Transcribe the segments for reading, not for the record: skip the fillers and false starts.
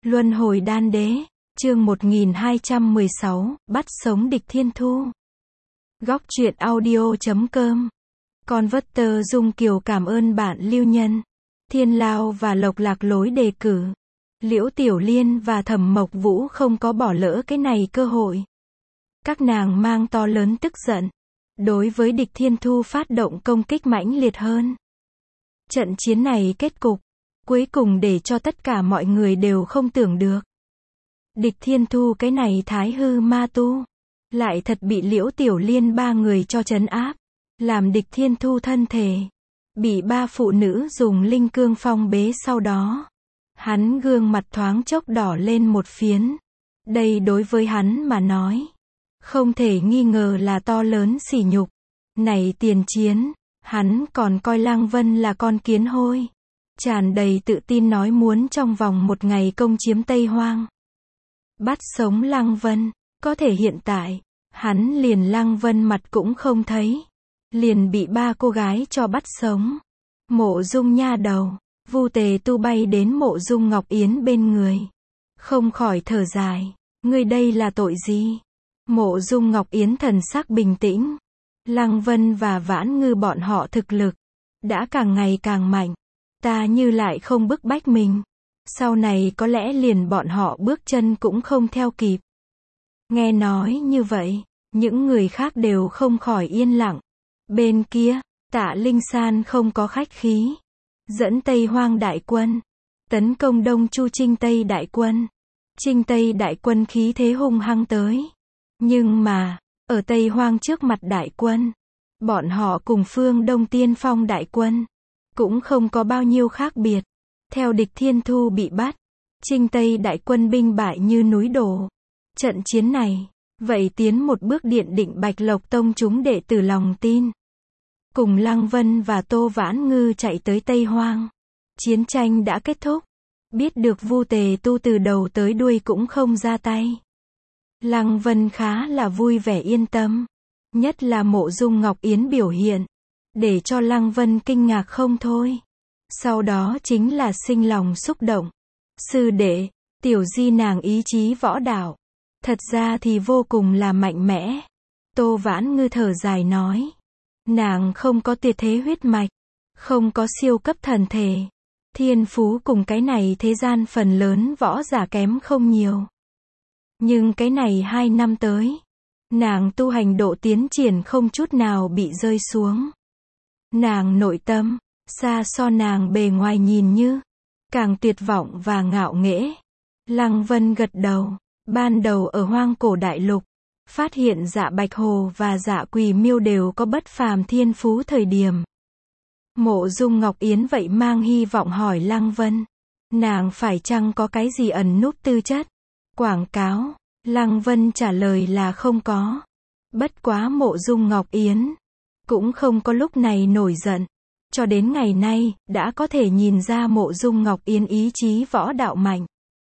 Luân hồi đan đế, chương 1216, bắt sống địch thiên thu. Góc truyện audio.com. Converter Dung Kiều cảm ơn bạn Lưu Nhân, Thiên Lao và Lộc Lạc lối đề cử. Liễu Tiểu Liên và Thẩm Mộc Vũ không có bỏ lỡ cái này cơ hội. Các nàng mang to lớn tức giận, đối với địch thiên thu phát động công kích mãnh liệt hơn. Trận chiến này kết cục, cuối cùng để cho tất cả mọi người đều không tưởng được. Địch thiên thu cái này thái hư ma tu, lại thật bị Liễu Tiểu Liên ba người cho trấn áp, làm địch thiên thu thân thể, bị ba phụ nữ dùng linh cương phong bế sau đó. Hắn gương mặt thoáng chốc đỏ lên một phiến. Đây đối với hắn mà nói, không thể nghi ngờ là to lớn sỉ nhục. Này tiền chiến, hắn còn coi Lăng Vân là con kiến hôi. Tràn đầy tự tin nói muốn trong vòng một ngày công chiếm Tây Hoang. Bắt sống Lăng Vân, có thể hiện tại, hắn liền Lăng Vân mặt cũng không thấy. Liền bị ba cô gái cho bắt sống. Mộ Dung nha đầu, Vu Tề Tu bay đến Mộ Dung Ngọc Yến bên người. Không khỏi thở dài, ngươi đây là tội gì? Mộ Dung Ngọc Yến thần sắc bình tĩnh. Lăng Vân và Vãn Ngư bọn họ thực lực đã càng ngày càng mạnh. Ta như lại không bức bách mình, sau này có lẽ liền bọn họ bước chân cũng không theo kịp. Nghe nói như vậy, những người khác đều không khỏi yên lặng. Bên kia, Tạ Linh San không có khách khí, dẫn Tây Hoang đại quân, tấn công Đông Chu Trinh Tây đại quân. Trinh Tây đại quân khí thế hung hăng tới. Nhưng mà, ở Tây Hoang trước mặt đại quân, bọn họ cùng phương Đông Tiên Phong đại quân, cũng không có bao nhiêu khác biệt. Theo địch thiên thu bị bắt, Trinh Tây đại quân binh bại như núi đổ. Trận chiến này, vậy tiến một bước điện định Bạch Lộc Tông chúng đệ tử lòng tin. Cùng Lăng Vân và Tô Vãn Ngư chạy tới Tây Hoang. Chiến tranh đã kết thúc. Biết được Vu Tề Tu từ đầu tới đuôi cũng không ra tay. Lăng Vân khá là vui vẻ yên tâm. Nhất là Mộ Dung Ngọc Yến biểu hiện, để cho Lăng Vân kinh ngạc không thôi. Sau đó chính là sinh lòng xúc động. Sư đệ, tiểu di nàng ý chí võ đạo, thật ra thì vô cùng là mạnh mẽ. Tô Vãn Ngư thở dài nói. Nàng không có tuyệt thế huyết mạch, không có siêu cấp thần thể. Thiên phú cùng cái này thế gian phần lớn võ giả kém không nhiều. Nhưng cái này 2 năm tới, nàng tu hành độ tiến triển không chút nào bị rơi xuống. Nàng nội tâm, xa so nàng bề ngoài nhìn như, càng tuyệt vọng và ngạo nghễ. Lăng Vân gật đầu, ban đầu ở Hoang Cổ Đại Lục, phát hiện Dạ Bạch Hồ và Dạ Quỳ Miêu đều có bất phàm thiên phú thời điểm. Mộ Dung Ngọc Yến vậy mang hy vọng hỏi Lăng Vân, nàng phải chăng có cái gì ẩn núp tư chất? Quảng cáo, Lăng Vân trả lời là không có. Bất quá Mộ Dung Ngọc Yến cũng không có lúc này nổi giận. Cho đến ngày nay, đã có thể nhìn ra Mộ Dung Ngọc Yến ý chí võ đạo mạnh.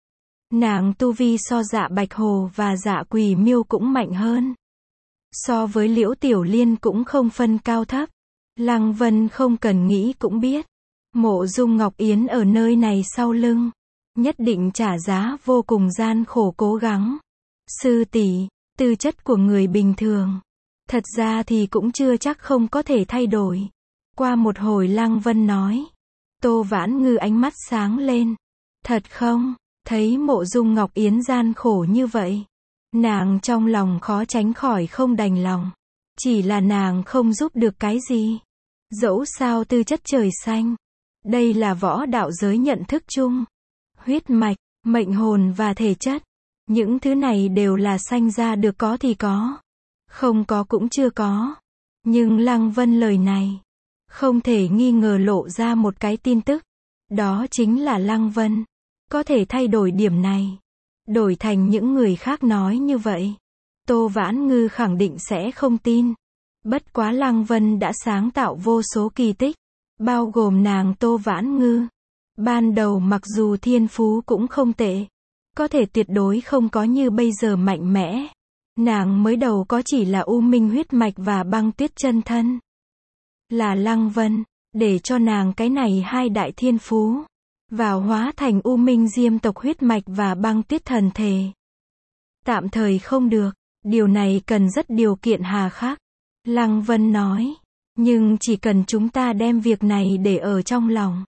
Nàng tu vi so Dạ Bạch Hồ và Dạ Quỳ Miêu cũng mạnh hơn. So với Liễu Tiểu Liên cũng không phân cao thấp. Lăng Vân không cần nghĩ cũng biết. Mộ Dung Ngọc Yến ở nơi này sau lưng, nhất định trả giá vô cùng gian khổ cố gắng. Sư tỷ, tư chất của người bình thường, thật ra thì cũng chưa chắc không có thể thay đổi. Qua một hồi Lăng Vân nói. Tô Vãn Ngư ánh mắt sáng lên. Thật không? Thấy Mộ Dung Ngọc Yến gian khổ như vậy, nàng trong lòng khó tránh khỏi không đành lòng. Chỉ là nàng không giúp được cái gì. Dẫu sao tư chất trời xanh, đây là võ đạo giới nhận thức chung. Huyết mạch, mệnh hồn và thể chất, những thứ này đều là sanh ra được có thì có, không có cũng chưa có. Nhưng Lăng Vân lời này, không thể nghi ngờ lộ ra một cái tin tức. Đó chính là Lăng Vân có thể thay đổi điểm này. Đổi thành những người khác nói như vậy, Tô Vãn Ngư khẳng định sẽ không tin. Bất quá Lăng Vân đã sáng tạo vô số kỳ tích, bao gồm nàng Tô Vãn Ngư. Ban đầu mặc dù thiên phú cũng không tệ, có thể tuyệt đối không có như bây giờ mạnh mẽ. Nàng mới đầu có chỉ là U Minh huyết mạch và Băng Tuyết chân thân. Là Lăng Vân, để cho nàng cái này 2 đại thiên phú, vào hóa thành U Minh Diêm tộc huyết mạch và Băng Tuyết thần thể. Tạm thời không được, điều này cần rất điều kiện hà khắc. Lăng Vân nói, nhưng chỉ cần chúng ta đem việc này để ở trong lòng.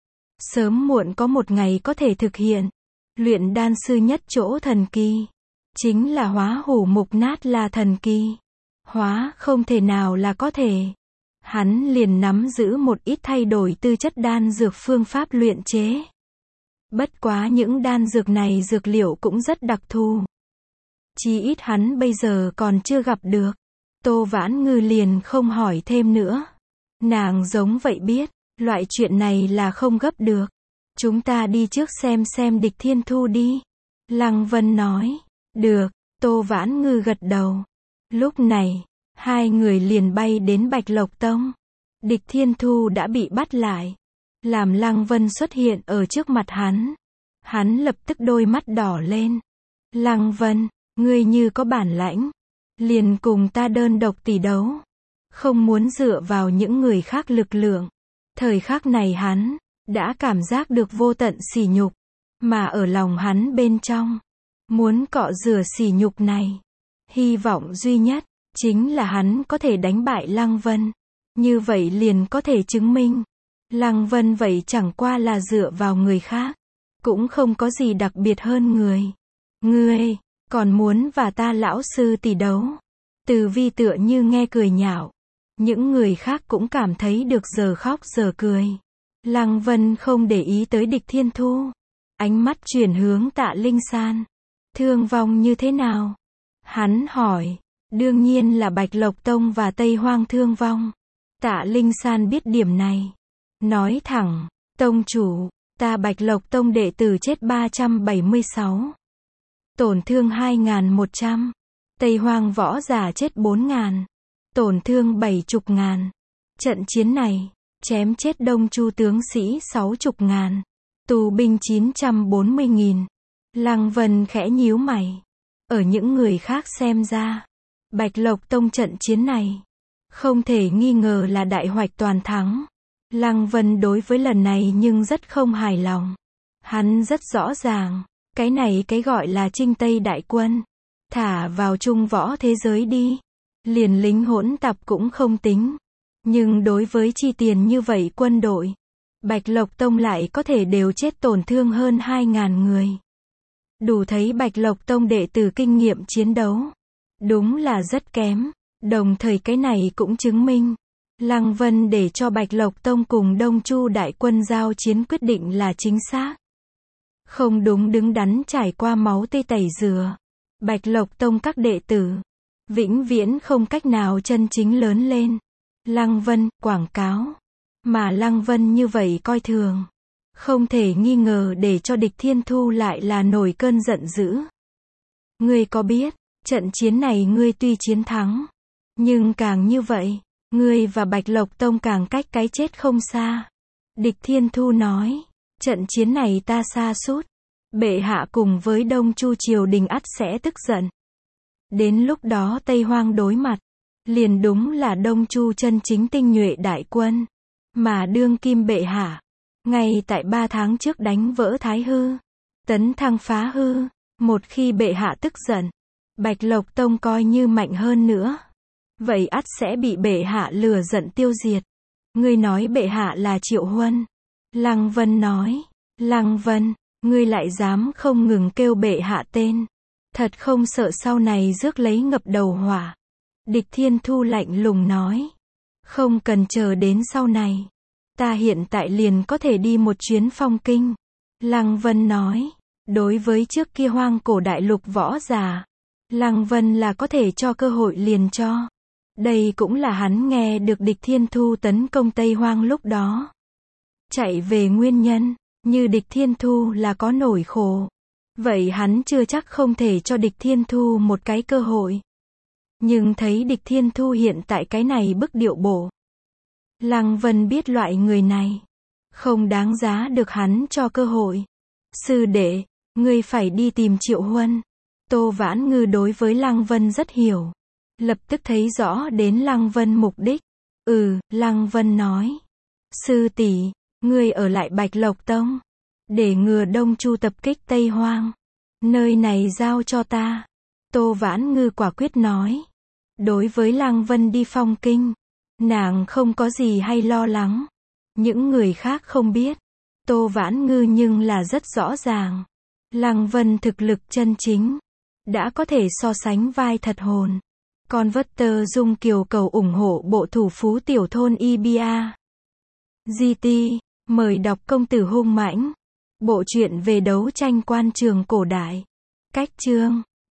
Sớm muộn có một ngày có thể thực hiện. Luyện đan sư nhất chỗ thần kỳ. Chính là hóa hủ mục nát là thần kỳ. Hóa không thể nào là có thể. Hắn liền nắm giữ một ít thay đổi tư chất đan dược phương pháp luyện chế. Bất quá những đan dược này dược liệu cũng rất đặc thù. Chí ít hắn bây giờ còn chưa gặp được. Tô Vãn Ngư liền không hỏi thêm nữa. Nàng giống vậy biết, loại chuyện này là không gấp được. Chúng ta đi trước xem Địch Thiên Thu đi. Lăng Vân nói, được, Tô Vãn Ngư gật đầu. Lúc này, hai người liền bay đến Bạch Lộc Tông. Địch Thiên Thu đã bị bắt lại. Làm Lăng Vân xuất hiện ở trước mặt hắn. Hắn lập tức đôi mắt đỏ lên. Lăng Vân, ngươi như có bản lãnh. Liền cùng ta đơn độc tỷ đấu. Không muốn dựa vào những người khác lực lượng. Thời khắc này hắn đã cảm giác được vô tận sỉ nhục. Mà ở lòng hắn bên trong, muốn cọ rửa sỉ nhục này. Hy vọng duy nhất, chính là hắn có thể đánh bại Lăng Vân. Như vậy liền có thể chứng minh. Lăng Vân vậy chẳng qua là dựa vào người khác. Cũng không có gì đặc biệt hơn người. Ngươi, còn muốn và ta lão sư tỷ đấu. Từ Vi tựa như nghe cười nhạo. Những người khác cũng cảm thấy được giờ khóc giờ cười. Lăng Vân không để ý tới Địch Thiên Thu. Ánh mắt chuyển hướng Tạ Linh San. Thương vong như thế nào? Hắn hỏi. Đương nhiên là Bạch Lộc Tông và Tây Hoang thương vong. Tạ Linh San biết điểm này. Nói thẳng. Tông chủ, ta Bạch Lộc Tông đệ tử chết 376. Tổn thương 2.100. Tây Hoang võ giả chết 4.000. Tổn thương 70.000. Trận chiến này, chém chết Đông Chu tướng sĩ 60.000. Tù binh 940.000. Lăng Vân khẽ nhíu mày. Ở những người khác xem ra, Bạch Lộc Tông trận chiến này, không thể nghi ngờ là đại hoạch toàn thắng. Lăng Vân đối với lần này nhưng rất không hài lòng. Hắn rất rõ ràng, cái này cái gọi là Trinh Tây đại quân. Thả vào trung võ thế giới đi. Liền lính hỗn tạp cũng không tính. Nhưng đối với chi tiền như vậy quân đội, Bạch Lộc Tông lại có thể đều chết tổn thương hơn 2.000 người. Đủ thấy Bạch Lộc Tông đệ tử kinh nghiệm chiến đấu. Đúng là rất kém. Đồng thời cái này cũng chứng minh. Lăng Vân để cho Bạch Lộc Tông cùng Đông Chu đại quân giao chiến quyết định là chính xác. Không đúng đứng đắn trải qua máu tươi tẩy rửa. Bạch Lộc Tông các đệ tử vĩnh viễn không cách nào chân chính lớn lên. Lăng Vân quảng cáo. Mà Lăng Vân như vậy coi thường. Không thể nghi ngờ để cho Địch Thiên Thu lại là nổi cơn giận dữ. Ngươi có biết, trận chiến này ngươi tuy chiến thắng. Nhưng càng như vậy, ngươi và Bạch Lộc Tông càng cách cái chết không xa. Địch Thiên Thu nói, trận chiến này ta sa sút. Bệ hạ cùng với Đông Chu triều đình ắt sẽ tức giận. Đến lúc đó Tây Hoang đối mặt, liền đúng là Đông Chu chân chính tinh nhuệ đại quân. Mà đương kim bệ hạ, ngay tại 3 tháng trước đánh vỡ Thái Hư, tấn thăng Phá Hư. Một khi bệ hạ tức giận, Bạch Lộc Tông coi như mạnh hơn nữa. Vậy ắt sẽ bị bệ hạ lừa giận tiêu diệt. Ngươi nói bệ hạ là Triệu Huân. Lăng Vân nói, Lăng Vân, ngươi lại dám không ngừng kêu bệ hạ tên. Thật không sợ sau này rước lấy ngập đầu hỏa. Địch Thiên Thu lạnh lùng nói. Không cần chờ đến sau này. Ta hiện tại liền có thể đi một chuyến phong kinh. Lăng Vân nói. Đối với trước kia hoang cổ đại lục võ giả, Lăng Vân là có thể cho cơ hội liền cho. Đây cũng là hắn nghe được Địch Thiên Thu tấn công Tây Hoang lúc đó. Chạy về nguyên nhân, như Địch Thiên Thu là có nỗi khổ. Vậy hắn chưa chắc không thể cho Địch Thiên Thu một cái cơ hội. Nhưng thấy Địch Thiên Thu hiện tại cái này bức điệu bộ. Lăng Vân biết loại người này không đáng giá được hắn cho cơ hội. Sư đệ, ngươi phải đi tìm Triệu Huân. Tô Vãn Ngư đối với Lăng Vân rất hiểu. Lập tức thấy rõ đến Lăng Vân mục đích. Lăng Vân nói. Sư tỷ, ngươi ở lại Bạch Lộc Tông. Để ngừa Đông Chu tập kích Tây Hoang. Nơi này giao cho ta. Tô Vãn Ngư quả quyết nói. Đối với Lăng Vân đi phong kinh, nàng không có gì hay lo lắng. Những người khác không biết. Tô Vãn Ngư nhưng là rất rõ ràng. Lăng Vân thực lực chân chính, đã có thể so sánh vai thật hồn. Converter Dung Kiều cầu ủng hộ bộ thủ phú tiểu thôn Ibia. GT, mời đọc Công tử hung mãnh. Bộ truyện về đấu tranh quan trường cổ đại. Cách chương